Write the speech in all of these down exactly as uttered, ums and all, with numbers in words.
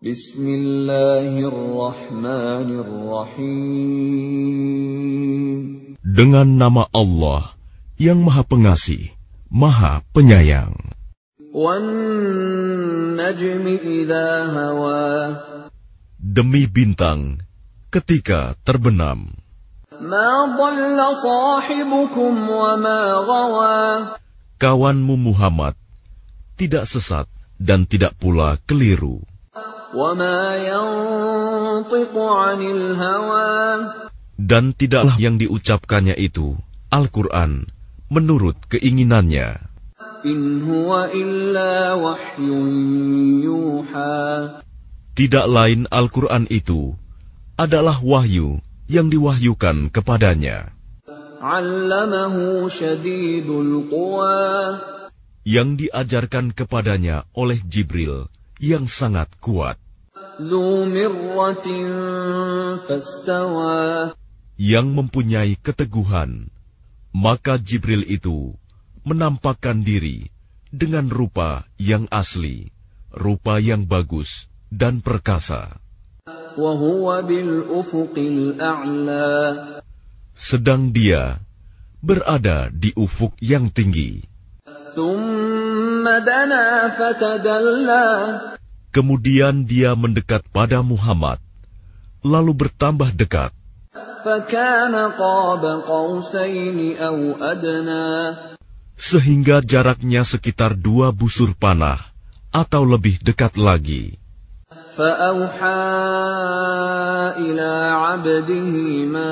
Bismillahirrahmanirrahim. Dengan nama Allah yang Maha Pengasih, Maha Penyayang. Wan-najmi idza hawa. Demi bintang ketika terbenam. Ma dhalla sahibukum wa ma ghawa. Kawanmu Muhammad tidak sesat dan tidak pula keliru. Wa ma yantiqu 'anil hawa. Dan tidaklah yang diucapkannya itu, Al-Quran, menurut keinginannya. In huwa illa wahyun yuha. Tidak lain Al-Quran itu adalah wahyu yang diwahyukan kepadanya. 'Allamahu syadidul quwa. Yang diajarkan kepadanya oleh Jibril yang sangat kuat. Dzu mirratin fastawa. Yang mempunyai keteguhan, maka Jibril itu menampakkan diri dengan rupa yang asli, rupa yang bagus dan perkasa. Wa huwa bil ufuqil a'la. Sedang dia berada di ufuk yang tinggi. Tsumma dana fatadalla. Kemudian dia mendekat pada Muhammad, lalu bertambah dekat. Fakana qaba qausaini aw adna. Sehingga jaraknya sekitar dua busur panah atau lebih dekat lagi. Fa'auha ila 'abdihi ma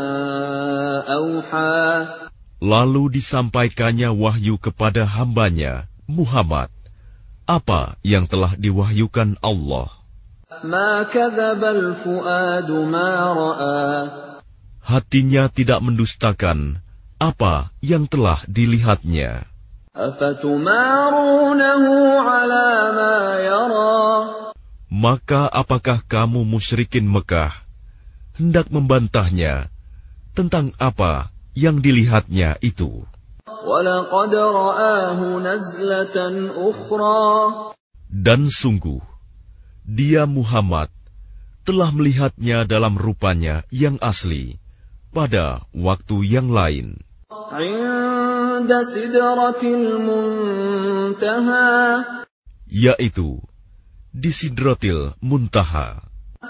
auha. Lalu disampaikannya wahyu kepada hambanya, Muhammad, apa yang telah diwahyukan Allah. Ma kadzabal fuadu ma ra'a. Hatinya tidak mendustakan apa yang telah dilihatnya. Afatumarunahu 'ala ma yara. Maka apakah kamu musyrikin Mekah hendak membantahnya tentang apa yang dilihatnya itu? Walaqad ra'ahu nazlatan ukhra. Dan sungguh, dia Muhammad telah melihatnya dalam rupanya yang asli pada waktu yang lain. 'Inda sidratil muntaha. Yaitu di Sidratil Muntaha.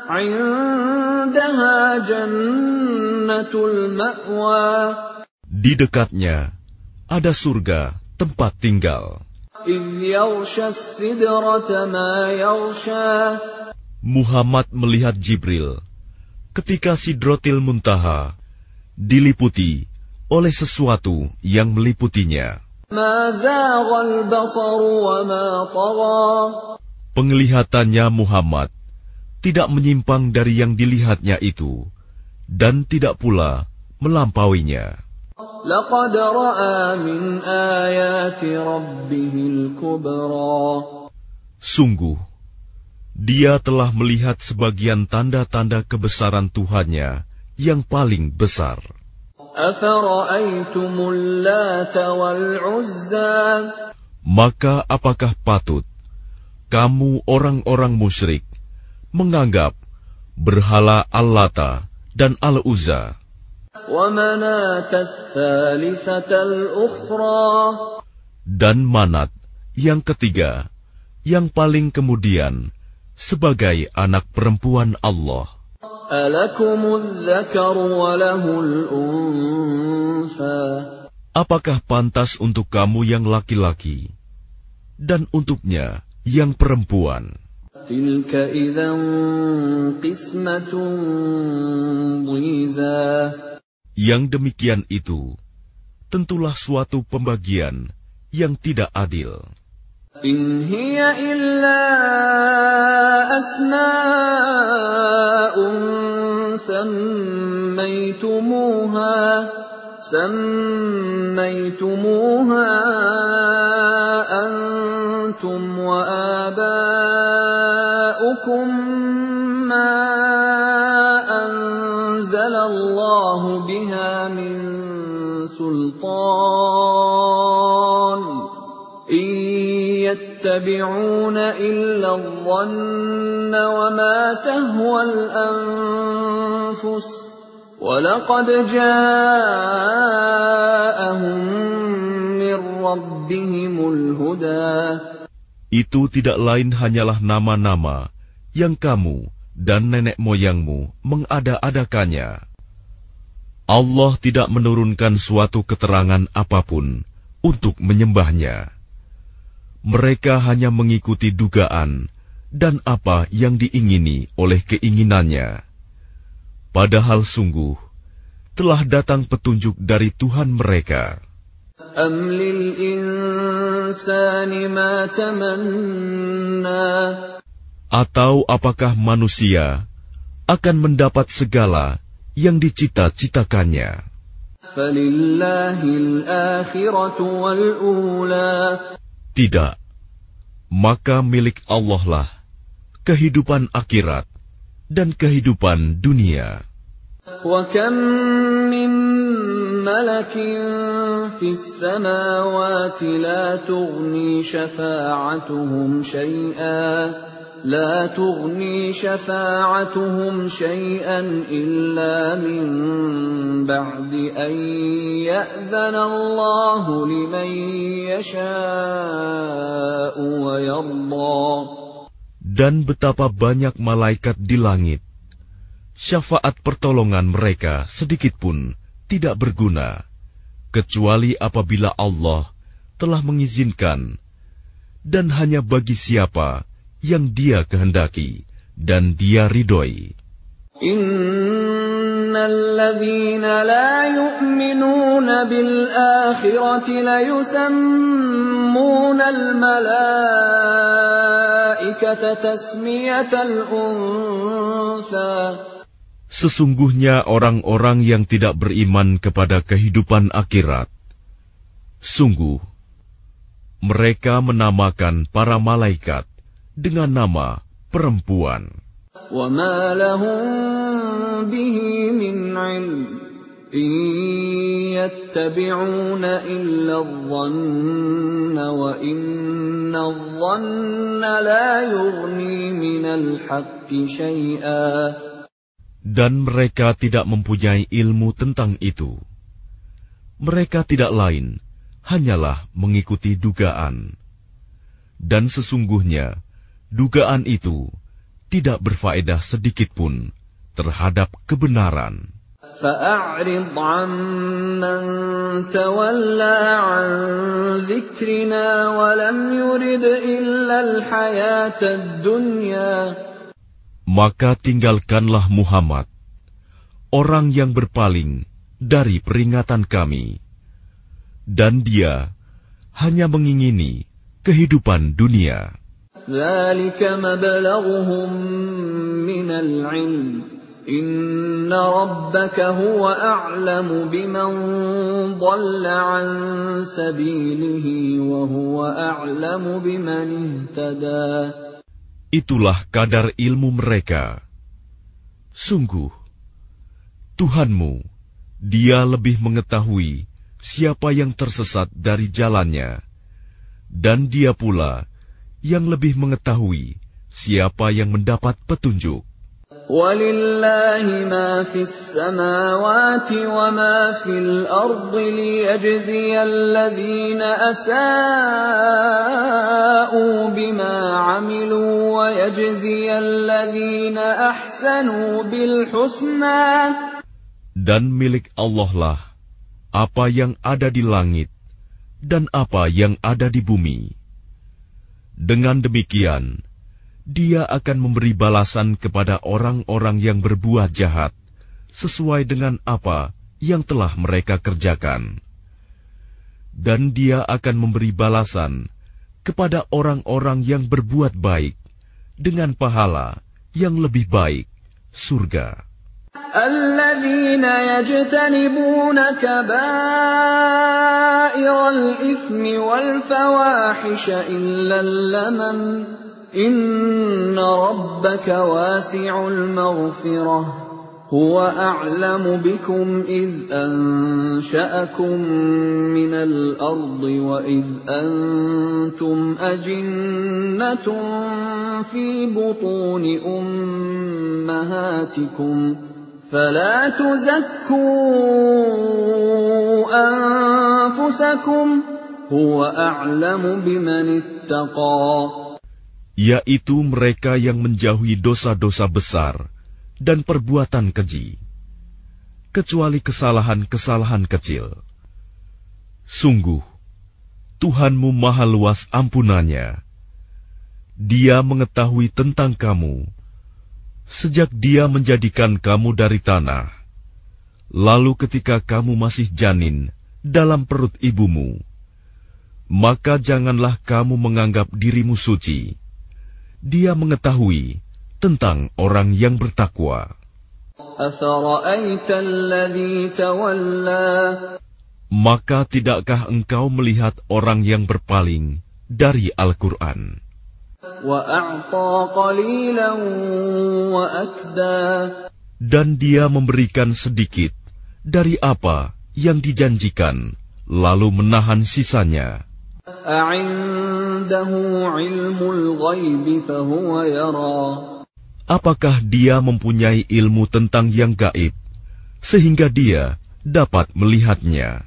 'Indaha jannatul ma'wa. Di dekatnya ada surga tempat tinggal. إِذْ يَغْشَى السِّدْرَةَ مَا يَغْشَى. Muhammad melihat Jibril ketika Sidratil Muntaha diliputi oleh sesuatu yang meliputinya. مَا زَاغَ الْبَصَرُ وَمَا طَغَى. Penglihatannya Muhammad tidak menyimpang dari yang dilihatnya itu dan tidak pula melampauinya. لَقَدْ رَأَى مِنْ آيَاتِ رَبِّهِ الْكُبْرَى. Sungguh, dia telah melihat sebagian tanda-tanda kebesaran Tuhannya yang paling besar. أَفَرَأَيْتُمُ اللَّاتَ وَالْعُزَّى. Maka apakah patut kamu orang-orang musyrik menganggap berhala Al-Lata dan Al-Uzza وَمَنَاةَ الثَّالِثَةَ الْأُخْرَى. dan Manat yang ketiga, yang paling kemudian, sebagai anak perempuan Allah. أَلَكُمُ الذَّكَرُ وَلَهُ الْأُنثَى. Apakah pantas untuk kamu yang laki-laki dan untuknya yang perempuan? تِلْكَ إِذًا قِسْمَةٌ ضِيزَى. Yang demikian itu tentulah suatu pembagian yang tidak adil. إِنْ هِيَ إِلَّا أَسْمَاءٌ سَمَّيْتُمُوهَا سَمَّيْتُمُوهَا أَنْتُمْ وَآبَاؤُكُمْ مَا أَنزَلَ اللَّهُ بِهَا مِنْ سُلْطَانٍ إِنْ يَتَّبِعُونَ إِلَّا الظَّنَّ وَمَا تَهْوَى الْأَنفُسُ وَلَقَدْ جَاءَهُم مِّن رَّبِّهِمُ الْهُدَىٰ. Itu tidak lain hanyalah nama-nama yang kamu dan nenek moyangmu mengada-adakannya. Allah tidak menurunkan suatu keterangan apapun untuk menyembahnya. Mereka hanya mengikuti dugaan dan apa yang diingini oleh keinginannya. Padahal sungguh telah datang petunjuk dari Tuhan mereka. أَمْ لِلْإِنسَانِ مَا تَمَنَّى. Atau apakah manusia akan mendapat segala yang dicita-citakannya? فَلِلَّهِ الْآخِرَةُ وَالْأُولَى. Tidak, maka milik Allah lah kehidupan akhirat dan kehidupan dunia. وَكَمْ مِنْ مَلَكٍ فِي السَّمَاوَاتِ لَا تُغْنِي شَفَاعَتُهُمْ شَيْئًا لا تغني شفاعتهم شيئا إلا من بعد أن يأذن الله لمن يشاء ويرضى. Dan betapa banyak malaikat di langit, syafaat pertolongan mereka sedikit pun tidak berguna, kecuali apabila Allah telah mengizinkan, dan hanya bagi siapa yang Dia kehendaki dan Dia ridhoi. Innal ladzina la yu'minuna bil akhirati la yusammuna al malaikata tasmiyatal untha. Sesungguhnya orang-orang yang tidak beriman kepada kehidupan akhirat, sungguh mereka menamakan para malaikat dengan nama perempuan. وَمَا لَهُم بِهِ مِنْ عِلْمٍ إِن يَتَّبِعُونَ إِلَّا الظَّنَّ وَإِنَّ الظَّنَّ لَا يُغْنِي مِنَ الْحَقِّ شَيْئًا. Dan mereka tidak mempunyai ilmu tentang itu. Mereka tidak lain hanyalah mengikuti dugaan. Dan sesungguhnya dugaan itu tidak berfaedah sedikitpun terhadap kebenaran. فَأَعْرِضْ عَمَّن تَوَلَّى عَن ذِكْرِنَا وَلَمْ يُرِدْ إِلَّا الْحَيَاةَ الدُّنْيَا. Maka tinggalkanlah Muhammad, orang yang berpaling dari peringatan kami, dan dia hanya mengingini kehidupan dunia. ذَلِكَ مَبْلَغُهُم مِّنَ الْعِلْمِ إِنَّ رَبَّكَ هُوَ أَعْلَمُ بِمَنْ ضَلَّ عَن سَبِيلِهِ وَهُوَ أَعْلَمُ بِمَنِ اهْتَدَى. Itulah kadar ilmu mereka. Sungguh, Tuhanmu, Dia lebih mengetahui siapa yang tersesat dari jalannya, dan Dia pula yang lebih mengetahui siapa yang mendapat petunjuk. وَلِلَّهِ مَا فِي السَّمَاوَاتِ وَمَا فِي الْأَرْضِ لِيَجْزِيَ الَّذِينَ أَسَاءُوا بِمَا عَمِلُوا وَيَجْزِيَ الَّذِينَ أَحْسَنُوا بِالْحُسْنَى. Dan milik Allah lah apa yang ada di langit dan apa yang ada di bumi. Dengan demikian, Dia akan memberi balasan kepada orang-orang yang berbuat jahat sesuai dengan apa yang telah mereka kerjakan. Dan Dia akan memberi balasan kepada orang-orang yang berbuat baik dengan pahala yang lebih baik, surga. الَّذِينَ يَجْتَنِبُونَ كَبَائِرَ الْإِثْمِ وَالْفَوَاحِشَ إِلَّا اللَّمَمَ إِنَّ رَبَّكَ وَاسِعُ الْمَغْفِرَةِ هو أعلم بكم إذ أنشأكم من الأرض وإذ أنتم أجنة في بطون أمهاتكم فلا تزكوا أنفسكم هو أعلم بمن اتقى. Yaitu mereka yang menjauhi dosa-dosa besar dan perbuatan keji, kecuali kesalahan-kesalahan kecil. Sungguh, Tuhanmu maha luas ampunannya. Dia mengetahui tentang kamu, sejak Dia menjadikan kamu dari tanah, lalu ketika kamu masih janin dalam perut ibumu, maka janganlah kamu menganggap dirimu suci. Dia mengetahui tentang orang yang bertakwa. Maka tidakkah engkau melihat orang yang berpaling dari Al-Quran? Dan dia memberikan sedikit dari apa yang dijanjikan, lalu menahan sisanya. Apakah dia mempunyai ilmu tentang yang gaib, sehingga dia dapat melihatnya?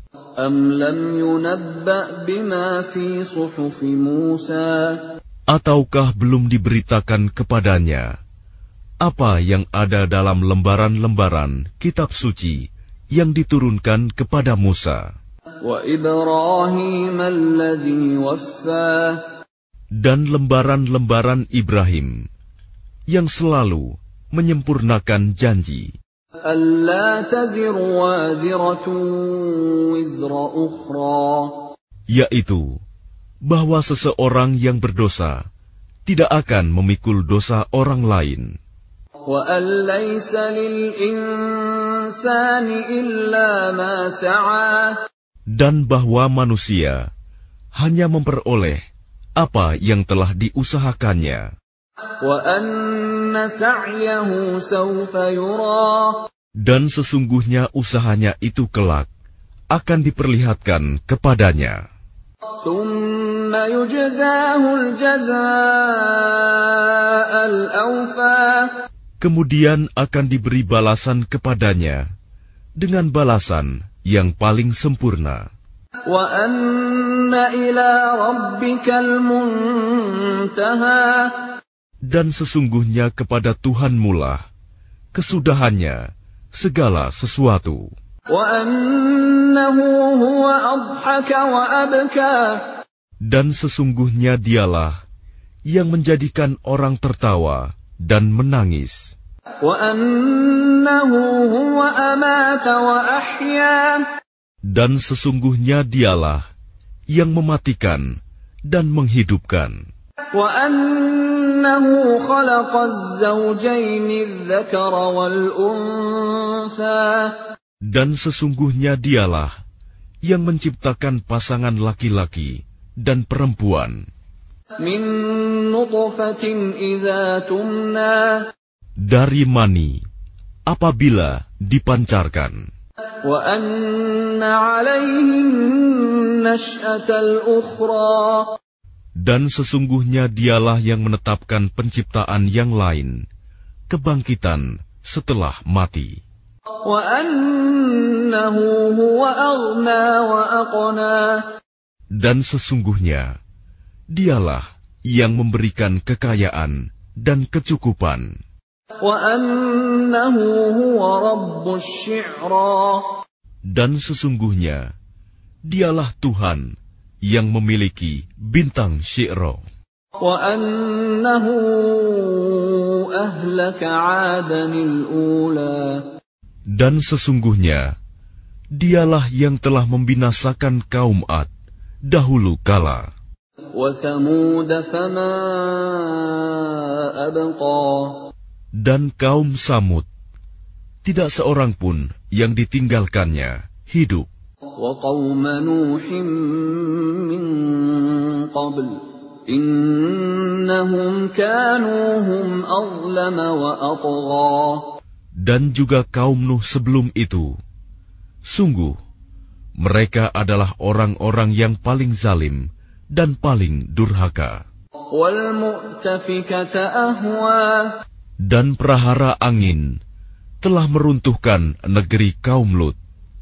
Ataukah belum diberitakan kepadanya apa yang ada dalam lembaran-lembaran kitab suci yang diturunkan kepada Musa? Dan lembaran-lembaran Ibrahim yang selalu menyempurnakan janji, yaitu bahwa seseorang yang berdosa tidak akan memikul dosa orang lain, dan bahwa manusia hanya memperoleh apa yang telah diusahakannya. Dan sesungguhnya usahanya itu kelak akan diperlihatkan kepadanya. Kemudian akan diberi balasan kepadanya dengan balasan yang paling sempurna. Dan sesungguhnya kepada Tuhanmu lah kesudahannya segala sesuatu. Dan sesungguhnya dialah yang menjadikan orang tertawa dan menangis. Dan sesungguhnya dialah yang mematikan dan menghidupkan. Dan sesungguhnya dialah yang menciptakan pasangan laki-laki dan perempuan dari mani apabila dipancarkan. Dan sesungguhnya dialah yang menetapkan penciptaan yang lain, kebangkitan setelah mati. Dan sesungguhnya dialah yang memberikan kekayaan dan kecukupan. Dan sesungguhnya dialah Tuhan yang memiliki bintang Syi'ra. Dan sesungguhnya dialah yang telah membinasakan kaum Ad dahulu kala. Dan kaum Samud, tidak seorang pun yang ditinggalkannya hidup. Dan juga kaum Nuh sebelum itu, sungguh mereka adalah orang-orang yang paling zalim dan paling durhaka. Dan prahara angin telah meruntuhkan negeri kaum Lut.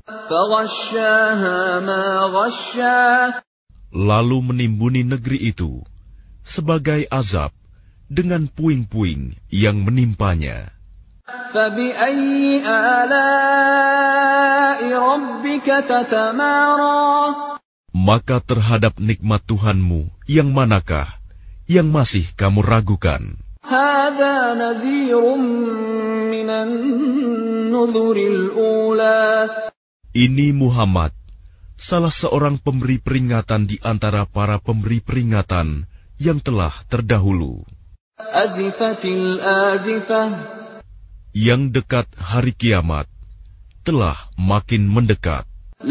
Lalu menimbuni negeri itu sebagai azab dengan puing-puing yang menimpanya. Maka terhadap nikmat Tuhanmu yang manakah yang masih kamu ragukan? Ini Muhammad, salah seorang pemberi peringatan di antara para pemberi peringatan yang telah terdahulu. Yang dekat hari kiamat telah makin mendekat.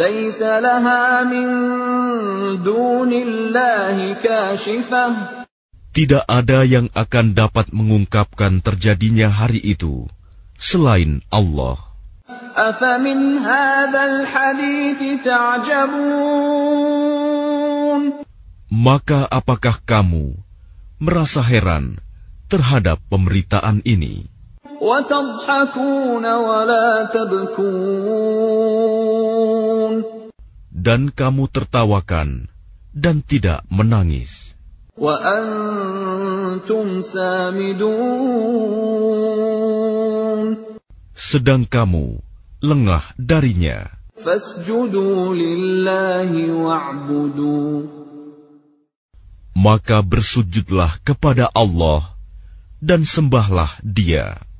Tidak ada yang akan dapat mengungkapkan terjadinya hari itu selain Allah. Maka apakah kamu merasa heran terhadap pemberitaan ini? Dan kamu tertawakan dan tidak menangis. Sedang kamu lengah darinya. Maka bersujudlah kepada Allah dan sembahlah Dia.